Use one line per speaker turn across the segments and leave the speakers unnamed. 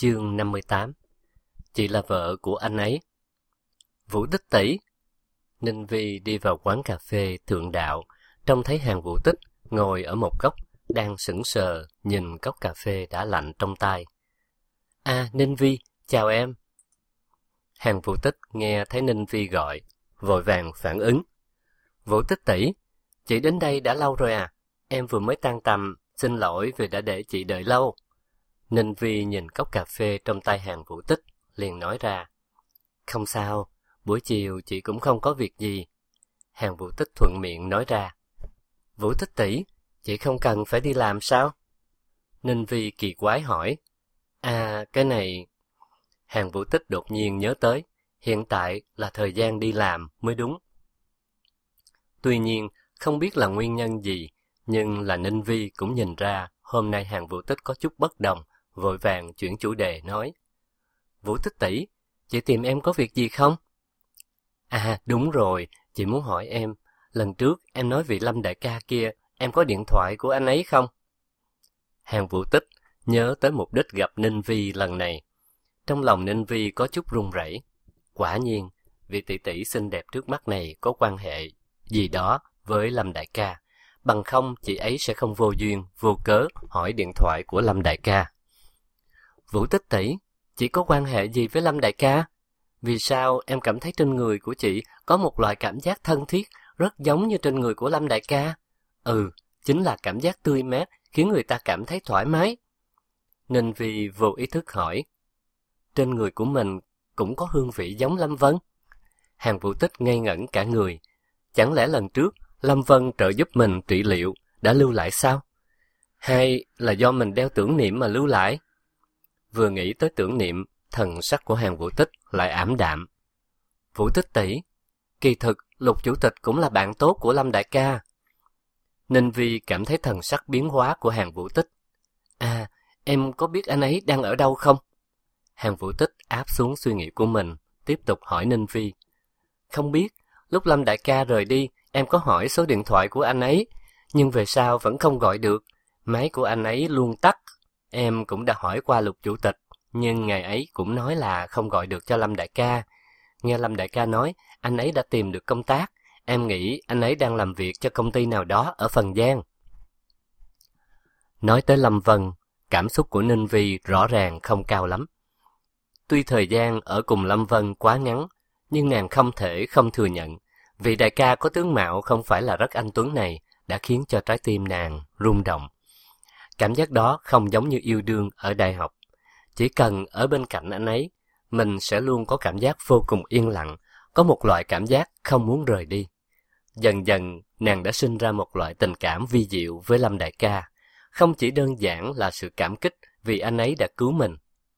Chương 58. Chị là vợ của anh ấy. Vũ Tích tỷ. Ninh Vi đi vào quán cà phê Thượng Đạo, trông thấy Hàn Vũ Tích ngồi ở một góc, đang sững sờ nhìn cốc cà phê đã lạnh trong tay. À, Ninh Vi, chào em. Hàn Vũ Tích nghe thấy Ninh Vi gọi, vội vàng phản ứng. Vũ Tích tỷ, chị đến đây đã lâu rồi à? Em vừa mới tan tầm, xin lỗi vì đã để chị đợi lâu. Ninh Vi nhìn cốc cà phê trong tay Hàn Vũ Tích, liền nói ra. Không sao, buổi chiều chị cũng không có việc gì. Hàn Vũ Tích thuận miệng nói ra. Vũ Tích tỷ, chị không cần phải đi làm sao? Ninh Vi kỳ quái hỏi. À, cái này... Hàn Vũ Tích đột nhiên nhớ tới, hiện tại là thời gian đi làm mới đúng. Tuy nhiên, không biết là nguyên nhân gì, nhưng là Ninh Vi cũng nhìn ra hôm nay Hàn Vũ Tích có chút bất đồng, vội vàng chuyển chủ đề nói. Vũ Tích tỷ, chị tìm em có việc gì không? À, đúng rồi, chị muốn hỏi em, lần trước em nói vị Lâm đại ca kia, em có điện thoại của anh ấy không? Hàn Vũ Tích nhớ tới mục đích gặp Ninh Vi lần này. Trong lòng Ninh Vi có chút run rẩy. Quả nhiên, vị tỷ tỷ xinh đẹp trước mắt này có quan hệ gì đó với Lâm đại ca. Bằng không chị ấy sẽ không vô duyên, vô cớ hỏi điện thoại của Lâm đại ca. Vũ Tích tỷ, chị có quan hệ gì với Lâm đại ca? Vì sao em cảm thấy trên người của chị có một loại cảm giác thân thiết rất giống như trên người của Lâm đại ca? Chính là cảm giác tươi mát khiến người ta cảm thấy thoải mái. Ninh Vi vô ý thức hỏi. Trên người của mình cũng có hương vị giống Lâm Vân? Hàn Vũ Tích ngây ngẩn cả người. Chẳng lẽ lần trước Lâm Vân trợ giúp mình trị liệu đã lưu lại sao? Hay là do mình đeo tưởng niệm mà lưu lại? Vừa nghĩ tới tưởng niệm, thần sắc của Hàn Vũ Tích lại ảm đạm. Vũ Tích tỷ, kỳ thực Lục chủ tịch cũng là bạn tốt của Lâm đại ca. Ninh Vi cảm thấy thần sắc biến hóa của Hàn Vũ Tích. À, em có biết anh ấy đang ở đâu không? Hàn Vũ Tích áp xuống suy nghĩ của mình, tiếp tục hỏi Ninh Vi. Không biết, lúc Lâm đại ca rời đi, em có hỏi số điện thoại của anh ấy, nhưng về sau vẫn không gọi được. Máy của anh ấy luôn tắt. Em cũng đã hỏi qua Lục chủ tịch, nhưng ngày ấy cũng nói là không gọi được cho Lâm đại ca. Nghe Lâm đại ca nói, anh ấy đã tìm được công tác. Em nghĩ anh ấy đang làm việc cho công ty nào đó ở Phần Giang. Nói tới Lâm Vân, cảm xúc của Ninh Vi rõ ràng không cao lắm. Tuy thời gian ở cùng Lâm Vân quá ngắn, nhưng nàng không thể không thừa nhận. Vị đại ca có tướng mạo không phải là rất anh tuấn này đã khiến cho trái tim nàng rung động. Cảm giác đó không giống như yêu đương ở đại học. Chỉ cần ở bên cạnh anh ấy, mình sẽ luôn có cảm giác vô cùng yên lặng, có một loại cảm giác không muốn rời đi. Dần dần, nàng đã sinh ra một loại tình cảm vi diệu với Lâm đại ca, không chỉ đơn giản là sự cảm kích vì anh ấy đã cứu mình.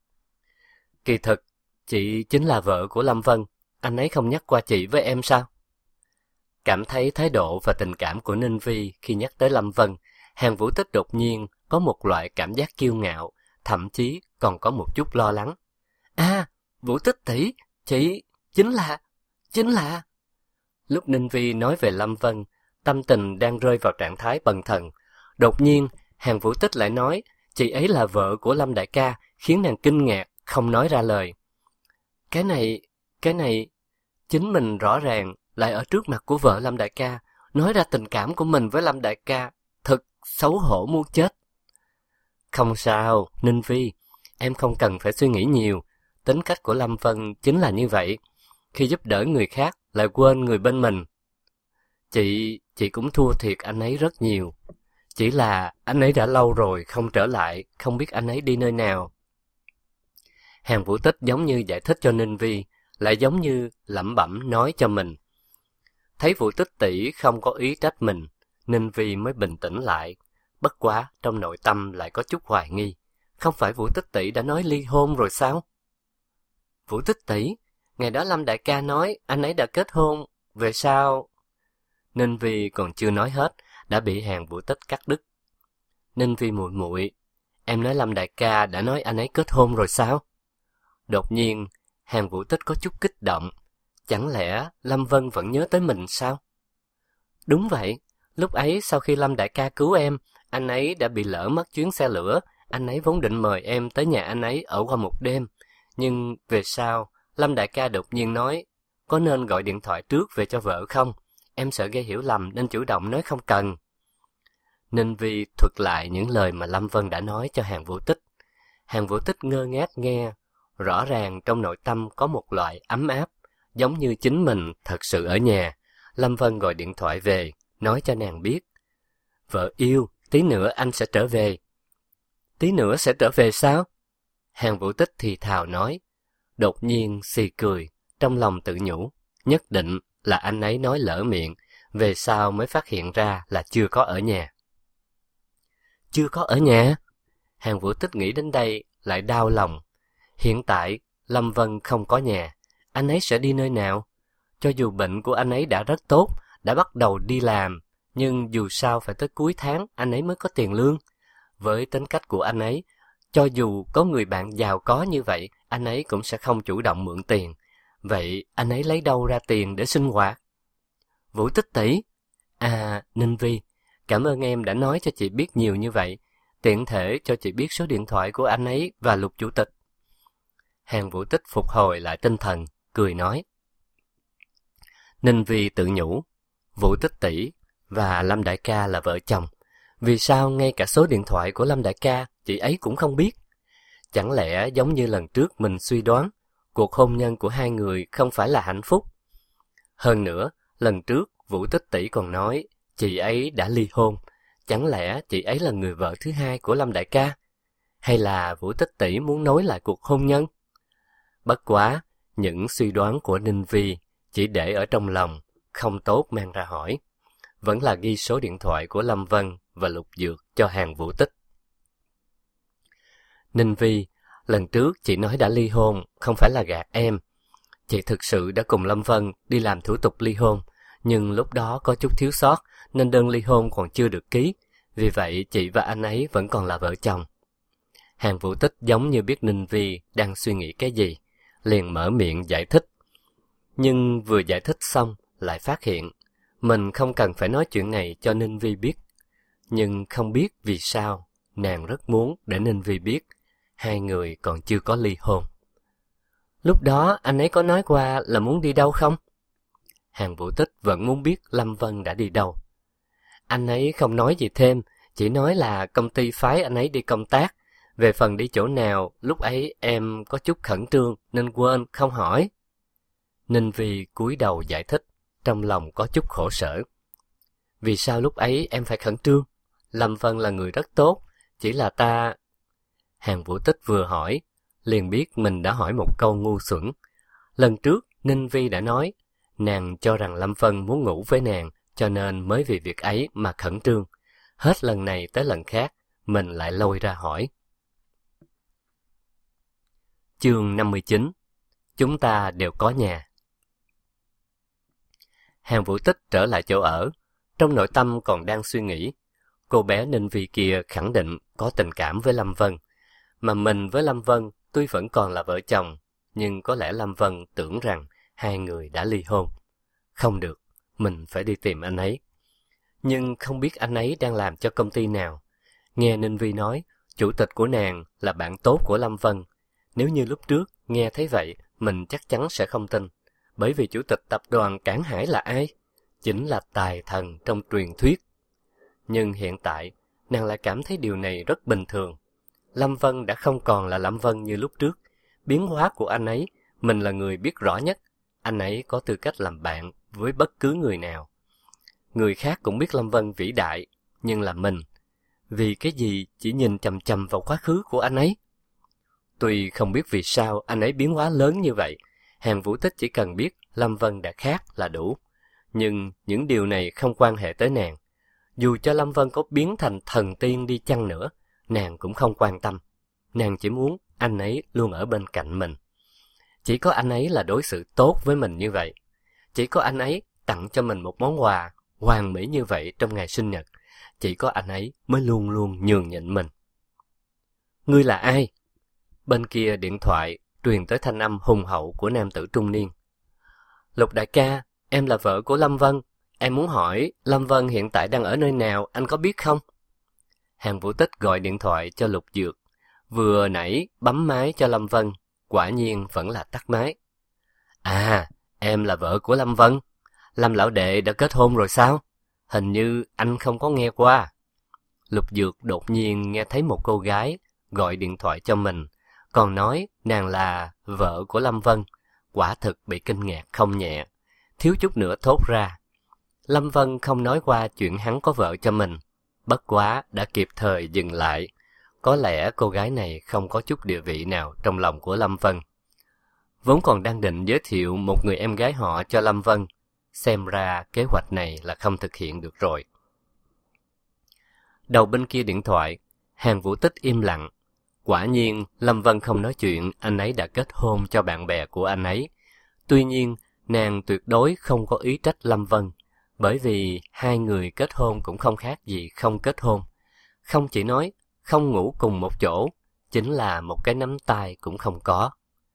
Kỳ thực, chị chính là vợ của Lâm Vân, anh ấy không nhắc qua chị với em sao? Cảm thấy thái độ và tình cảm của Ninh Vi khi nhắc tới Lâm Vân, Hàn Vũ Tích đột nhiên có một loại cảm giác kiêu ngạo, thậm chí còn có một chút lo lắng. À, Vũ Tích tỷ, chị, chính là... Lúc Ninh Vi nói về Lâm Vân, tâm tình đang rơi vào trạng thái bần thần. Đột nhiên, Hàn Vũ Tích lại nói, chị ấy là vợ của Lâm đại ca, khiến nàng kinh ngạc, không nói ra lời. Cái này, chính mình rõ ràng lại ở trước mặt của vợ Lâm đại ca, nói ra tình cảm của mình với Lâm đại ca, thật xấu hổ muốn chết. Không sao, Ninh Vi, em không cần phải suy nghĩ nhiều, tính cách của Lâm Vân chính là như vậy, khi giúp đỡ người khác lại quên người bên mình. Chị cũng thua thiệt anh ấy rất nhiều, chỉ là anh ấy đã lâu rồi không trở lại, không biết anh ấy đi nơi nào. Hàn Vũ Tích giống như giải thích cho Ninh Vi, lại giống như lẩm bẩm nói cho mình. Thấy Vũ Tích tỷ không có ý trách mình, Ninh Vi mới bình tĩnh lại. Bất quá trong nội tâm lại có chút hoài nghi. Không phải Vũ Tích tỷ đã nói ly hôn rồi sao? Vũ Tích tỷ, ngày đó Lâm đại ca nói anh ấy đã kết hôn, về sao? Ninh Vi còn chưa nói hết, đã bị Hàn Vũ Tích cắt đứt. Ninh Vi muội muội, em nói Lâm đại ca đã nói anh ấy kết hôn rồi sao? Đột nhiên, Hàn Vũ Tích có chút kích động. Chẳng lẽ Lâm Vân vẫn nhớ tới mình sao? Đúng vậy, lúc ấy sau khi Lâm đại ca cứu em, anh ấy đã bị lỡ mất chuyến xe lửa, Anh ấy vốn định mời em tới nhà anh ấy ở qua một đêm, nhưng về sau, Lâm đại ca đột nhiên nói, có nên gọi điện thoại trước về cho vợ không? Em sợ gây hiểu lầm nên chủ động nói không cần. Ninh Vi thuật lại những lời mà Lâm Vân đã nói cho Hàn Vũ Tích. Hàn Vũ Tích ngơ ngác nghe, rõ ràng trong nội tâm có một loại ấm áp, giống như chính mình thật sự ở nhà. Lâm Vân gọi điện thoại về, nói cho nàng biết. Vợ yêu, tí nữa anh sẽ trở về. Tí nữa sẽ trở về sao? Hàn Vũ Tích thì thào nói. Đột nhiên xì cười, trong lòng tự nhủ, nhất định là anh ấy nói lỡ miệng, về sau mới phát hiện ra là chưa có ở nhà. Chưa có ở nhà? Hàn Vũ Tích nghĩ đến đây lại đau lòng. Hiện tại Lâm Vân không có nhà, anh ấy sẽ đi nơi nào? Cho dù bệnh của anh ấy đã rất tốt, đã bắt đầu đi làm, nhưng dù sao phải tới cuối tháng anh ấy mới có tiền lương. Với tính cách của anh ấy, cho dù có người bạn giàu có như vậy, anh ấy cũng sẽ không chủ động mượn tiền. Vậy anh ấy lấy đâu ra tiền để sinh hoạt? Vũ Tích tỷ, Ninh Vi, cảm ơn em đã nói cho chị biết nhiều như vậy, tiện thể cho chị biết số điện thoại của anh ấy và Lục chủ tịch. Hàn Vũ Tích phục hồi lại tinh thần, cười nói. Ninh Vi tự nhủ, Vũ Tích tỷ và Lâm đại ca là vợ chồng, vì sao ngay cả số điện thoại của Lâm đại ca chị ấy cũng không biết? Chẳng lẽ giống như lần trước mình suy đoán, cuộc hôn nhân của hai người không phải là hạnh phúc? Hơn nữa, lần trước Vũ Tích tỷ còn nói chị ấy đã ly hôn, chẳng lẽ chị ấy là người vợ thứ hai của Lâm đại ca? Hay là Vũ Tích tỷ muốn nối lại cuộc hôn nhân? Bất quá, những suy đoán của Ninh Vi chỉ để ở trong lòng, không tốt mang ra hỏi. Vẫn là ghi số điện thoại của Lâm Vân và Lục Dược cho Hàn Vũ Tích. Ninh Vi, lần trước chị nói đã ly hôn, không phải là gạt em. Chị thực sự đã cùng Lâm Vân đi làm thủ tục ly hôn, nhưng lúc đó có chút thiếu sót nên đơn ly hôn còn chưa được ký, vì vậy chị và anh ấy vẫn còn là vợ chồng. Hàn Vũ Tích giống như biết Ninh Vi đang suy nghĩ cái gì, liền mở miệng giải thích. Nhưng vừa giải thích xong lại phát hiện mình không cần phải nói chuyện này cho Ninh Vi biết. Nhưng không biết vì sao nàng rất muốn để Ninh Vi biết hai người còn chưa có ly hôn. Lúc đó anh ấy có nói qua là muốn đi đâu không? Hàn Vũ Tích vẫn muốn biết Lâm Vân đã đi đâu. Anh ấy không nói gì thêm, chỉ nói là công ty phái anh ấy đi công tác. Về phần đi chỗ nào, lúc ấy em có chút khẩn trương nên quên không hỏi. Ninh Vi cúi đầu giải thích, trong lòng có chút khổ sở. Vì sao lúc ấy em phải khẩn trương? Lâm Vân là người rất tốt, chỉ là ta... Hàn Vũ Tích vừa hỏi, liền biết mình đã hỏi một câu ngu xuẩn. Lần trước, Ninh Vi đã nói, nàng cho rằng Lâm Vân muốn ngủ với nàng, cho nên mới vì việc ấy mà khẩn trương. Hết lần này tới lần khác, mình lại lôi ra hỏi. Chương 59. Chúng ta đều có nhà. Hàn Vũ Tích trở lại chỗ ở, trong nội tâm còn đang suy nghĩ. Cô bé Ninh Vi kia khẳng định có tình cảm với Lâm Vân, mà mình với Lâm Vân tuy vẫn còn là vợ chồng, nhưng có lẽ Lâm Vân tưởng rằng hai người đã ly hôn. Không được, mình phải đi tìm anh ấy. Nhưng không biết anh ấy đang làm cho công ty nào. Nghe Ninh Vi nói, chủ tịch của nàng là bạn tốt của Lâm Vân. Nếu như lúc trước nghe thấy vậy, mình chắc chắn sẽ không tin. Bởi vì chủ tịch tập đoàn Cảng Hải là ai? Chính là tài thần trong truyền thuyết. Nhưng hiện tại, nàng lại cảm thấy điều này rất bình thường. Lâm Vân đã không còn là Lâm Vân như lúc trước. Biến hóa của anh ấy, mình là người biết rõ nhất. Anh ấy có tư cách làm bạn với bất cứ người nào. Người khác cũng biết Lâm Vân vĩ đại, nhưng là mình. Vì cái gì chỉ nhìn chằm chằm vào quá khứ của anh ấy? Tuy không biết vì sao anh ấy biến hóa lớn như vậy, Hàn Vũ Tích chỉ cần biết Lâm Vân đã khác là đủ. Nhưng những điều này không quan hệ tới nàng. Dù cho Lâm Vân có biến thành thần tiên đi chăng nữa, nàng cũng không quan tâm. Nàng chỉ muốn anh ấy luôn ở bên cạnh mình. Chỉ có anh ấy là đối xử tốt với mình như vậy. Chỉ có anh ấy tặng cho mình một món quà hoàn mỹ như vậy trong ngày sinh nhật. Chỉ có anh ấy mới luôn luôn nhường nhịn mình. Ngươi là ai? Bên kia điện thoại truyền tới thanh âm hùng hậu của nam tử trung niên. Lục đại ca, em là vợ của Lâm Vân. Em muốn hỏi Lâm Vân hiện tại đang ở nơi nào, anh có biết không? Hàn Vũ Tích gọi điện thoại cho Lục Dược, Vừa nãy bấm máy cho Lâm Vân, quả nhiên vẫn là tắt máy. À, em là vợ của Lâm Vân. Lâm lão đệ đã kết hôn rồi sao? Hình như anh không có nghe qua. Lục Dược đột nhiên nghe thấy một cô gái gọi điện thoại cho mình, còn nói nàng là vợ của Lâm Vân. Quả thực bị kinh ngạc không nhẹ, thiếu chút nữa thốt ra. Lâm Vân không nói qua chuyện hắn có vợ cho mình, bất quá đã kịp thời dừng lại. Có lẽ cô gái này không có chút địa vị nào trong lòng của Lâm Vân. Vốn còn đang định giới thiệu một người em gái họ cho Lâm Vân, xem ra kế hoạch này là không thực hiện được rồi. Đầu bên kia điện thoại, Hàn Vũ Tích im lặng. Quả nhiên, Lâm Vân không nói chuyện anh ấy đã kết hôn cho bạn bè của anh ấy. Tuy nhiên, nàng tuyệt đối không có ý trách Lâm Vân, bởi vì hai người kết hôn cũng không khác gì không kết hôn. Không chỉ nói không ngủ cùng một chỗ, chính là một cái nắm tay cũng không có.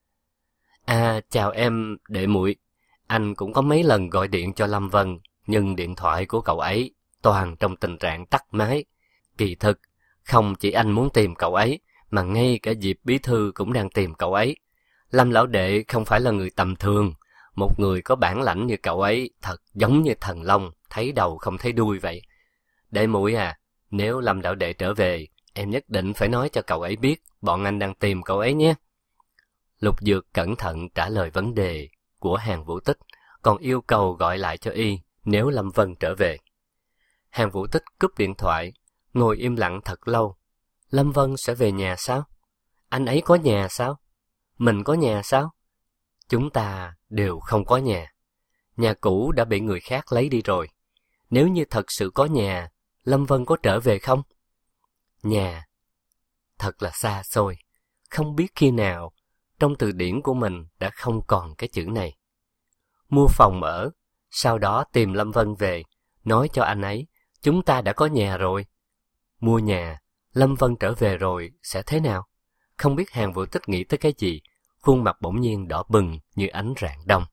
À, chào em, đệ muội. Anh cũng có mấy lần gọi điện cho Lâm Vân, nhưng điện thoại của cậu ấy toàn trong tình trạng tắt máy. Kỳ thực, không chỉ anh muốn tìm cậu ấy, mà ngay cả Diệp bí thư cũng đang tìm cậu ấy. Lâm lão đệ không phải là người tầm thường, một người có bản lãnh như cậu ấy thật giống như thần long, thấy đầu không thấy đuôi vậy. Đệ muội à, nếu Lâm lão đệ trở về, em nhất định phải nói cho cậu ấy biết bọn anh đang tìm cậu ấy nhé. Lục Dược cẩn thận trả lời vấn đề của Hàn Vũ Tích, còn yêu cầu gọi lại cho y nếu Lâm Vân trở về. Hàn Vũ Tích cúp điện thoại, ngồi im lặng thật lâu. Lâm Vân sẽ về nhà sao? Anh ấy có nhà sao? Mình có nhà sao? Chúng ta đều không có nhà. Nhà cũ đã bị người khác lấy đi rồi. Nếu như thật sự có nhà, Lâm Vân có trở về không? Nhà thật là xa xôi, không biết khi nào trong từ điển của mình đã không còn cái chữ này. Mua phòng ở, sau đó tìm Lâm Vân về, nói cho anh ấy chúng ta đã có nhà rồi. Mua nhà, Lâm Vân trở về rồi sẽ thế nào? Không biết Hàn Vũ Tích nghĩ tới cái gì, khuôn mặt bỗng nhiên đỏ bừng như ánh rạng đông.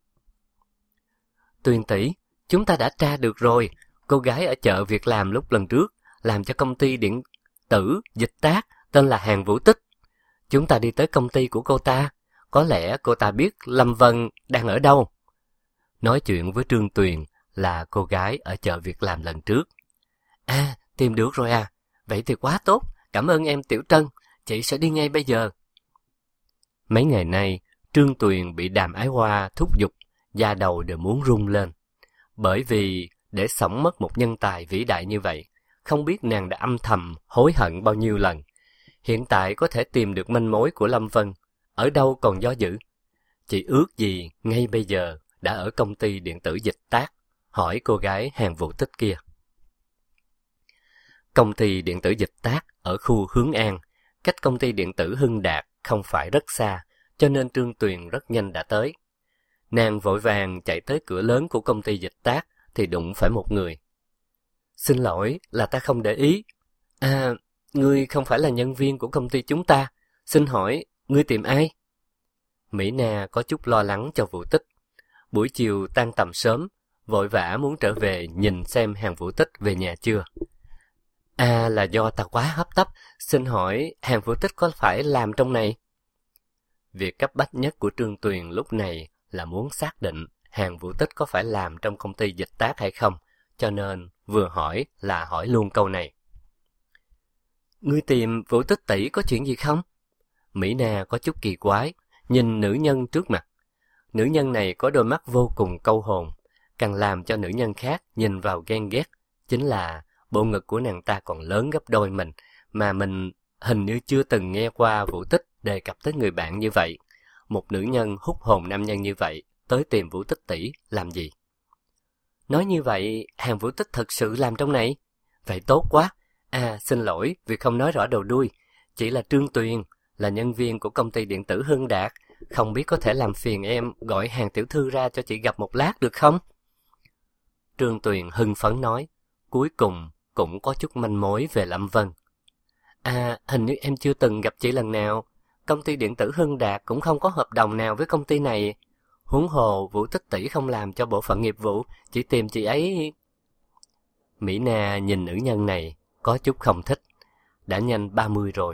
Tuyền tỷ, chúng ta đã tra được rồi, cô gái ở chợ việc làm lúc lần trước làm cho công ty điện tử Dịch Tác tên là Hàn Vũ Tích. Chúng ta đi tới công ty của cô ta, có lẽ cô ta biết Lâm Vân đang ở đâu. Nói chuyện với Trương Tuyền là cô gái ở chợ việc làm lần trước. À, tìm được rồi à, vậy thì quá tốt, cảm ơn em Tiểu Trân, chị sẽ đi ngay bây giờ. Mấy ngày nay, Trương Tuyền bị Đàm Ái Hoa thúc giục, da đầu đều muốn rung lên. Bởi vì để xổng mất một nhân tài vĩ đại như vậy, không biết nàng đã âm thầm hối hận bao nhiêu lần. Hiện tại có thể tìm được manh mối của Lâm Vân, ở đâu còn do dự. Chị ước gì ngay bây giờ đã ở công ty điện tử Dịch Tác, hỏi cô gái Hàn Vũ Tích kia. Công ty điện tử Dịch Tác ở khu Hướng An, cách công ty điện tử Hưng Đạt không phải rất xa, cho nên Trương Tuyền rất nhanh đã tới. Nàng vội vàng chạy tới cửa lớn của công ty Dịch Tác thì đụng phải một người. Xin lỗi, là ta không để ý. À, ngươi không phải là nhân viên của công ty chúng ta, xin hỏi, ngươi tìm ai? Mỹ Na có chút lo lắng cho Vũ Tích. Buổi chiều tan tầm sớm, vội vã muốn trở về nhìn xem Hàn Vũ Tích về nhà chưa. À, là do ta quá hấp tấp, xin hỏi Hàn Vũ Tích có phải làm trong này? Việc cấp bách nhất của Trương Tuyền lúc này là muốn xác định Hàn Vũ Tích có phải làm trong công ty Dịch Tác hay không, cho nên vừa hỏi là hỏi luôn câu này. Ngươi tìm Vũ Tích tỷ có chuyện gì không? Mỹ Na có chút kỳ quái, nhìn nữ nhân trước mặt. Nữ nhân này có đôi mắt vô cùng câu hồn, càng làm cho nữ nhân khác nhìn vào ghen ghét, chính là bộ ngực của nàng ta còn lớn gấp đôi mình, mà mình hình như chưa từng nghe qua Vũ Tích đề cập tới người bạn như vậy. Một nữ nhân hút hồn nam nhân như vậy, tới tìm Vũ Tích tỷ làm gì? Nói như vậy, Hàn Vũ Tích thật sự làm trong này? Vậy tốt quá. À, xin lỗi vì không nói rõ đầu đuôi. Chỉ là Trương Tuyền, là nhân viên của công ty điện tử Hưng Đạt. Không biết có thể làm phiền em gọi Hàn tiểu thư ra cho chị gặp một lát được không? Trương Tuyền hưng phấn nói, cuối cùng cũng có chút manh mối về Lâm Vân. À, hình như em chưa từng gặp chị lần nào. Công ty điện tử Hưng Đạt cũng không có hợp đồng nào với công ty này. Huống hồ Vũ Tích tỷ không làm cho bộ phận nghiệp vụ, chỉ tìm chị ấy. Mỹ Na nhìn nữ nhân này có chút không thích. Đã nhanh 30 rồi,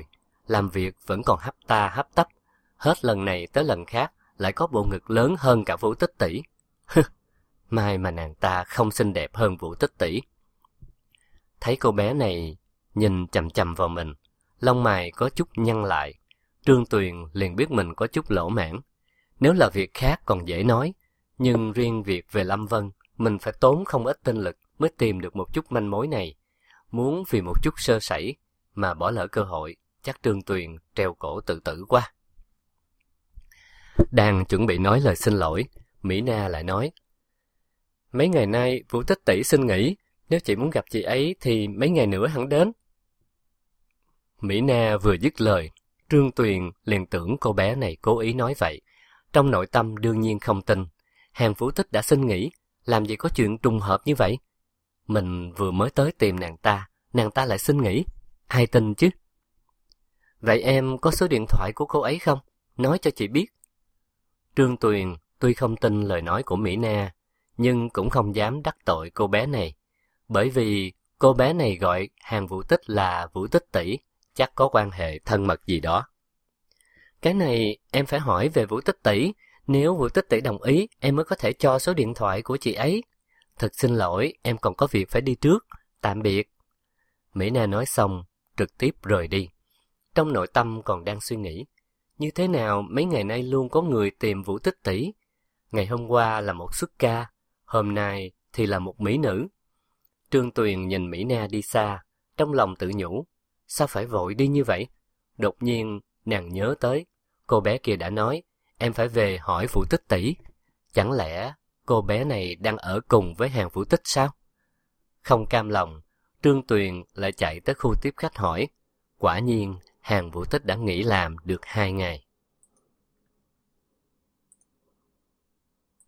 làm việc vẫn còn hấp ta hấp tấp, hết lần này tới lần khác lại có bộ ngực lớn hơn cả Vũ Tích tỷ. May mà nàng ta không xinh đẹp hơn Vũ Tích tỷ. Thấy cô bé này nhìn chằm chằm vào mình, lông mày có chút nhăn lại, Trương Tuyền liền biết mình có chút lỗ mãng. Nếu là việc khác còn dễ nói, nhưng riêng việc về Lâm Vân, mình phải tốn không ít tinh lực mới tìm được một chút manh mối này. Muốn vì một chút sơ sẩy mà bỏ lỡ cơ hội, chắc Trương Tuyền treo cổ tự tử quá. Đang chuẩn bị nói lời xin lỗi, Mỹ Na lại nói: mấy ngày nay Vũ Tích tỷ xin nghỉ, nếu chị muốn gặp chị ấy thì mấy ngày nữa hẳn đến. Mỹ Na vừa dứt lời, Trương Tuyền liền tưởng cô bé này cố ý nói vậy. Trong nội tâm đương nhiên không tin. Hàng Vũ Tích đã xin nghỉ, làm gì có chuyện trùng hợp như vậy? Mình vừa mới tới tìm nàng ta lại xin nghỉ. Ai tin chứ? Vậy em có số điện thoại của cô ấy không? Nói cho chị biết. Trương Tuyền tuy không tin lời nói của Mỹ Na, nhưng cũng không dám đắc tội cô bé này. Bởi vì cô bé này gọi Hàng Vũ Tích là Vũ Tích tỷ, chắc có quan hệ thân mật gì đó. Cái này em phải hỏi về Vũ Tích tỷ, nếu Vũ Tích tỷ đồng ý, em mới có thể cho số điện thoại của chị ấy. Thật xin lỗi, em còn có việc phải đi trước, tạm biệt. Mỹ Na nói xong, trực tiếp rời đi. Trong nội tâm còn đang suy nghĩ, như thế nào mấy ngày nay luôn có người tìm Vũ Tích tỷ. Ngày hôm qua là một xuất ca, hôm nay thì là một mỹ nữ. Trương Tuyền nhìn Mỹ Na đi xa, trong lòng tự nhủ, sao phải vội đi như vậy? Đột nhiên nàng nhớ tới, cô bé kia đã nói, em phải về hỏi Vũ Tích tỷ. Chẳng lẽ cô bé này đang ở cùng với Hàng Vũ Tích sao? Không cam lòng, Trương Tuyền lại chạy tới khu tiếp khách hỏi. Quả nhiên, Hàng Vũ Tích đã nghỉ làm được 2 ngày.